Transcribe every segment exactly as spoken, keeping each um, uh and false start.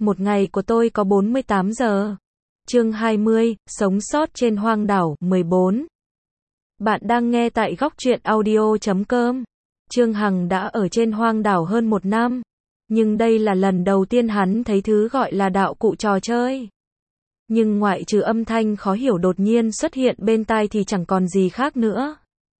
Một ngày của tôi có bốn mươi tám giờ. Chương hai mươi, sống sót trên hoang đảo, mười bốn. Bạn đang nghe tại góc truyện audio chấm com. Trương Hằng đã ở trên hoang đảo hơn một năm. Nhưng đây là lần đầu tiên hắn thấy thứ gọi là đạo cụ trò chơi. Nhưng ngoại trừ âm thanh khó hiểu đột nhiên xuất hiện bên tai thì chẳng còn gì khác nữa.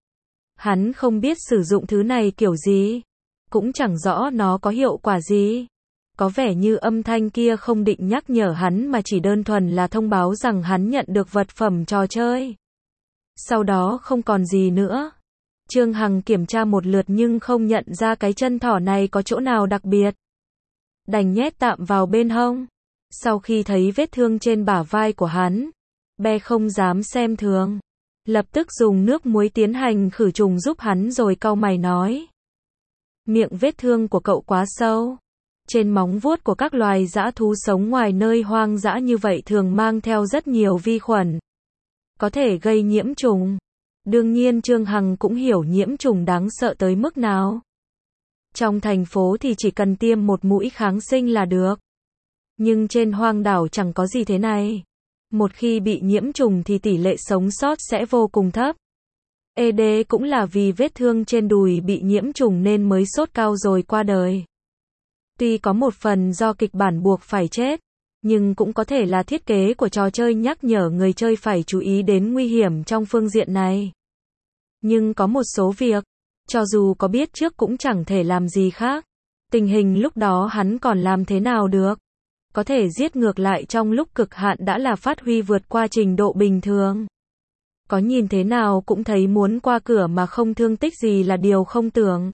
Hắn không biết sử dụng thứ này kiểu gì. Cũng chẳng rõ nó có hiệu quả gì. Có vẻ như âm thanh kia không định nhắc nhở hắn mà chỉ đơn thuần là thông báo rằng hắn nhận được vật phẩm trò chơi. Sau đó không còn gì nữa. Trương Hằng kiểm tra một lượt nhưng không nhận ra cái chân thỏ này có chỗ nào đặc biệt. Đành nhét tạm vào bên hông. Sau khi thấy vết thương trên bả vai của hắn, Be không dám xem thường. Lập tức dùng nước muối tiến hành khử trùng giúp hắn rồi cau mày nói. Miệng vết thương của cậu quá sâu. Trên móng vuốt của các loài dã thú sống ngoài nơi hoang dã như vậy thường mang theo rất nhiều vi khuẩn. Có thể gây nhiễm trùng. Đương nhiên Trương Hằng cũng hiểu nhiễm trùng đáng sợ tới mức nào. Trong thành phố thì chỉ cần tiêm một mũi kháng sinh là được. Nhưng trên hoang đảo chẳng có gì thế này. Một khi bị nhiễm trùng thì tỷ lệ sống sót sẽ vô cùng thấp. ê đê cũng là vì vết thương trên đùi bị nhiễm trùng nên mới sốt cao rồi qua đời. Tuy có một phần do kịch bản buộc phải chết, nhưng cũng có thể là thiết kế của trò chơi nhắc nhở người chơi phải chú ý đến nguy hiểm trong phương diện này. Nhưng có một số việc, cho dù có biết trước cũng chẳng thể làm gì khác. Tình hình lúc đó hắn còn làm thế nào được? Có thể giết ngược lại trong lúc cực hạn đã là phát huy vượt qua trình độ bình thường. Có nhìn thế nào cũng thấy muốn qua cửa mà không thương tích gì là điều không tưởng.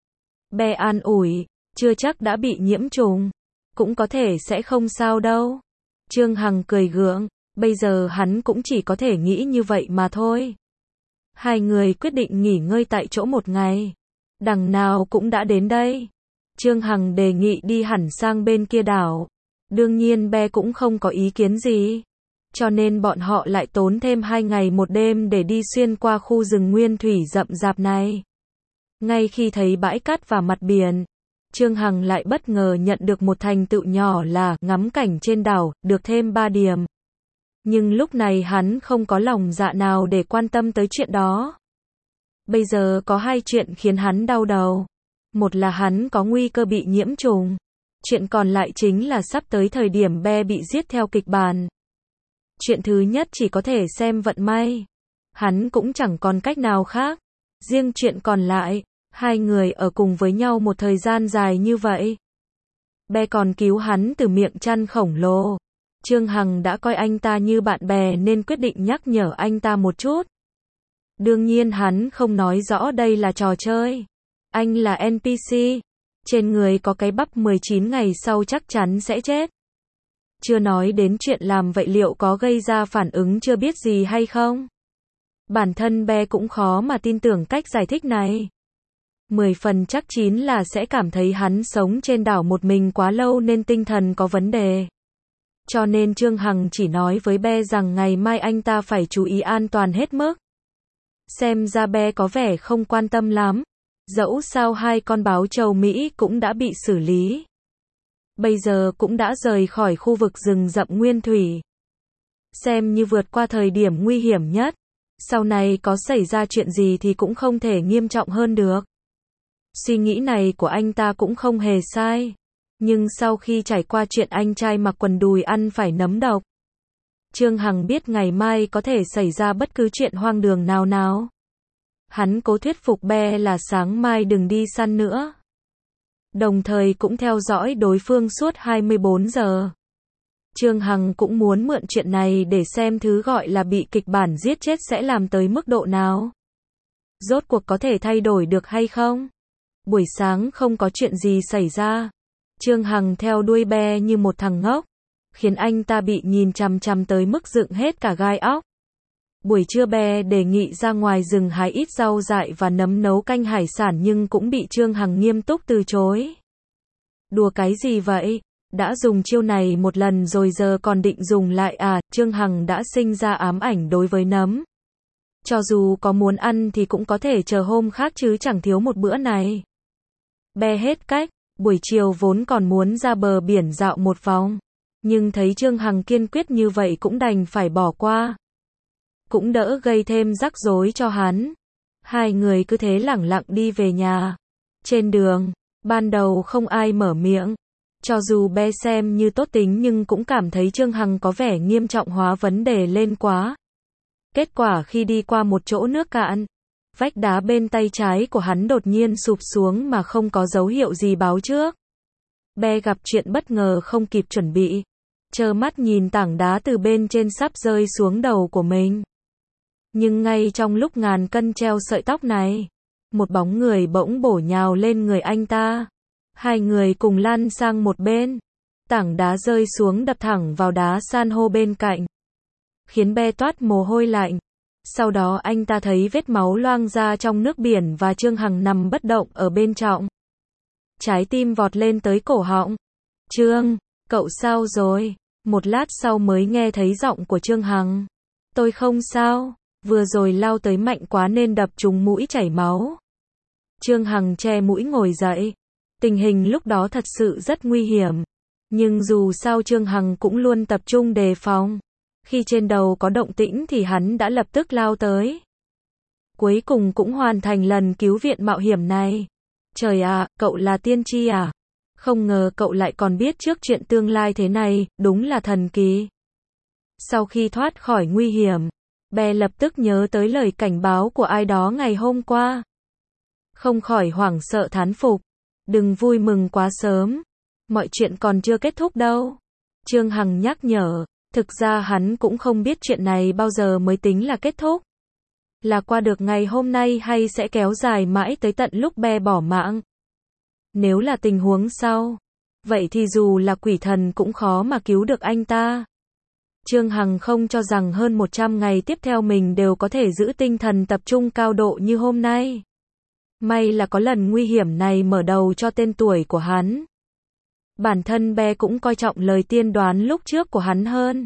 Be an ủi, chưa chắc đã bị nhiễm trùng. Cũng có thể sẽ không sao đâu. Trương Hằng cười gượng, bây giờ hắn cũng chỉ có thể nghĩ như vậy mà thôi. Hai người quyết định nghỉ ngơi tại chỗ một ngày. Đằng nào cũng đã đến đây. Trương Hằng đề nghị đi hẳn sang bên kia đảo. Đương nhiên Be cũng không có ý kiến gì. Cho nên bọn họ lại tốn thêm hai ngày một đêm để đi xuyên qua khu rừng nguyên thủy rậm rạp này. Ngay khi thấy bãi cát và mặt biển, Trương Hằng lại bất ngờ nhận được một thành tựu nhỏ là ngắm cảnh trên đảo, được thêm ba điểm. Nhưng lúc này hắn không có lòng dạ nào để quan tâm tới chuyện đó. Bây giờ có hai chuyện khiến hắn đau đầu. Một là hắn có nguy cơ bị nhiễm trùng. Chuyện còn lại chính là sắp tới thời điểm Be bị giết theo kịch bản. Chuyện thứ nhất chỉ có thể xem vận may. Hắn cũng chẳng còn cách nào khác. Riêng chuyện còn lại, hai người ở cùng với nhau một thời gian dài như vậy. Be còn cứu hắn từ miệng chăn khổng lồ. Trương Hằng đã coi anh ta như bạn bè nên quyết định nhắc nhở anh ta một chút. Đương nhiên hắn không nói rõ đây là trò chơi. Anh là en pê xê. Trên người có cái bắp mười chín ngày sau chắc chắn sẽ chết. Chưa nói đến chuyện làm vậy liệu có gây ra phản ứng chưa biết gì hay không. Bản thân Be cũng khó mà tin tưởng cách giải thích này. Mười phần chắc chín là sẽ cảm thấy hắn sống trên đảo một mình quá lâu nên tinh thần có vấn đề. Cho nên Trương Hằng chỉ nói với Be rằng ngày mai anh ta phải chú ý an toàn hết mức. Xem ra Be có vẻ không quan tâm lắm. Dẫu sao hai con báo châu Mỹ cũng đã bị xử lý. Bây giờ cũng đã rời khỏi khu vực rừng rậm nguyên thủy. Xem như vượt qua thời điểm nguy hiểm nhất. Sau này có xảy ra chuyện gì thì cũng không thể nghiêm trọng hơn được. Suy nghĩ này của anh ta cũng không hề sai. Nhưng sau khi trải qua chuyện anh trai mặc quần đùi ăn phải nấm độc, Trương Hằng biết ngày mai có thể xảy ra bất cứ chuyện hoang đường nào nào. Hắn cố thuyết phục Be là sáng mai đừng đi săn nữa. Đồng thời cũng theo dõi đối phương suốt hai mươi bốn giờ. Trương Hằng cũng muốn mượn chuyện này để xem thứ gọi là bị kịch bản giết chết sẽ làm tới mức độ nào. Rốt cuộc có thể thay đổi được hay không? Buổi sáng không có chuyện gì xảy ra. Trương Hằng theo đuôi Be như một thằng ngốc, khiến anh ta bị nhìn chằm chằm tới mức dựng hết cả gai óc. Buổi trưa Be đề nghị ra ngoài rừng hái ít rau dại và nấm nấu canh hải sản nhưng cũng bị Trương Hằng nghiêm túc từ chối. Đùa cái gì vậy? Đã dùng chiêu này một lần rồi giờ còn định dùng lại à? Trương Hằng đã sinh ra ám ảnh đối với nấm. Cho dù có muốn ăn thì cũng có thể chờ hôm khác chứ chẳng thiếu một bữa này. Be hết cách, Buổi chiều vốn còn muốn ra bờ biển dạo một vòng, nhưng thấy Trương Hằng kiên quyết như vậy cũng đành phải bỏ qua. Cũng đỡ gây thêm rắc rối cho hắn. Hai người cứ thế lẳng lặng đi về nhà. Trên đường, ban đầu không ai mở miệng. Cho dù Be xem như tốt tính nhưng cũng cảm thấy Trương Hằng có vẻ nghiêm trọng hóa vấn đề lên quá. Kết quả khi đi qua một chỗ nước cạn, vách đá bên tay trái của hắn đột nhiên sụp xuống mà không có dấu hiệu gì báo trước. Be gặp chuyện bất ngờ không kịp chuẩn bị, trơ mắt nhìn tảng đá từ bên trên sắp rơi xuống đầu của mình. Nhưng ngay trong lúc ngàn cân treo sợi tóc này, một bóng người bỗng bổ nhào lên người anh ta. Hai người cùng lăn sang một bên. Tảng đá rơi xuống đập thẳng vào đá san hô bên cạnh, khiến Be toát mồ hôi lạnh. Sau đó anh ta thấy vết máu loang ra trong nước biển và Trương Hằng nằm bất động ở bên trong. Trái tim vọt lên tới cổ họng. Trương, cậu sao rồi? Một lát sau mới nghe thấy giọng của Trương Hằng. Tôi không sao, vừa rồi lao tới mạnh quá nên đập trúng mũi chảy máu. Trương Hằng che mũi ngồi dậy. Tình hình lúc đó thật sự rất nguy hiểm. Nhưng dù sao Trương Hằng cũng luôn tập trung đề phòng. Khi trên đầu có động tĩnh thì hắn đã lập tức lao tới. Cuối cùng cũng hoàn thành lần cứu viện mạo hiểm này. Trời ạ, cậu là tiên tri à? Không ngờ cậu lại còn biết trước chuyện tương lai thế này, đúng là thần kỳ. Sau khi thoát khỏi nguy hiểm, Be lập tức nhớ tới lời cảnh báo của ai đó ngày hôm qua. Không khỏi hoảng sợ thán phục. Đừng vui mừng quá sớm. Mọi chuyện còn chưa kết thúc đâu. Trương Hằng nhắc nhở. Thực ra hắn cũng không biết chuyện này bao giờ mới tính là kết thúc. Là qua được ngày hôm nay hay sẽ kéo dài mãi tới tận lúc Be bỏ mạng. Nếu là tình huống sau, vậy thì dù là quỷ thần cũng khó mà cứu được anh ta. Trương Hằng không cho rằng hơn một trăm ngày tiếp theo mình đều có thể giữ tinh thần tập trung cao độ như hôm nay. May là có lần nguy hiểm này mở đầu cho tên tuổi của hắn. Bản thân Be cũng coi trọng lời tiên đoán lúc trước của hắn hơn.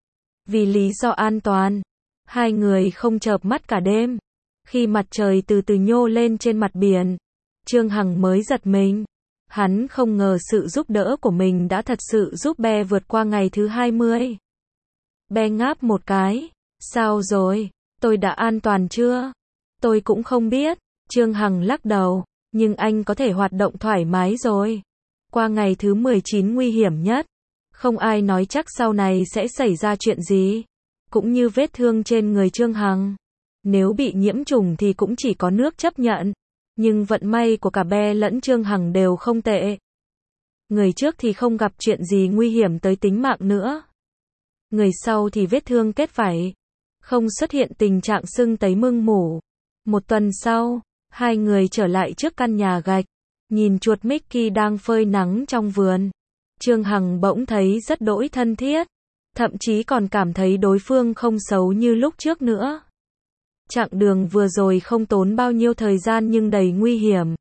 Vì lý do an toàn, hai người không chợp mắt cả đêm. Khi mặt trời từ từ nhô lên trên mặt biển, Trương Hằng mới giật mình. Hắn không ngờ sự giúp đỡ của mình đã thật sự giúp Be vượt qua ngày thứ hai mươi. Be ngáp một cái. Sao rồi? Tôi đã an toàn chưa? Tôi cũng không biết. Trương Hằng lắc đầu. Nhưng anh có thể hoạt động thoải mái rồi. Qua ngày thứ mười chín nguy hiểm nhất. Không ai nói chắc sau này sẽ xảy ra chuyện gì. Cũng như vết thương trên người Trương Hằng. Nếu bị nhiễm trùng thì cũng chỉ có nước chấp nhận. Nhưng vận may của cả Be lẫn Trương Hằng đều không tệ. Người trước thì không gặp chuyện gì nguy hiểm tới tính mạng nữa. Người sau thì vết thương kết vảy. Không xuất hiện tình trạng sưng tấy mưng mủ. Một tuần sau, hai người trở lại trước căn nhà gạch. Nhìn chuột Mickey đang phơi nắng trong vườn. Trương Hằng bỗng thấy rất đỗi thân thiết. Thậm chí còn cảm thấy đối phương không xấu như lúc trước nữa. Chặng đường vừa rồi không tốn bao nhiêu thời gian nhưng đầy nguy hiểm.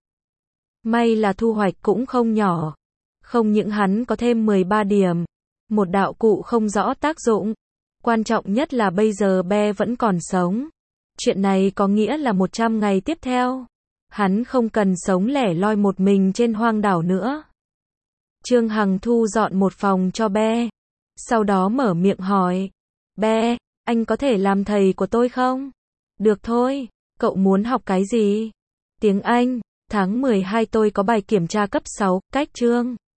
May là thu hoạch cũng không nhỏ. Không những hắn có thêm mười ba điểm. Một đạo cụ không rõ tác dụng. Quan trọng nhất là bây giờ Be vẫn còn sống. Chuyện này có nghĩa là một trăm ngày tiếp theo, hắn không cần sống lẻ loi một mình trên hoang đảo nữa. Trương Hằng thu dọn một phòng cho Be. Sau đó mở miệng hỏi. Be, anh có thể làm thầy của tôi không? Được thôi, cậu muốn học cái gì? Tiếng Anh, tháng mười hai tôi có bài kiểm tra cấp sáu, cách chương.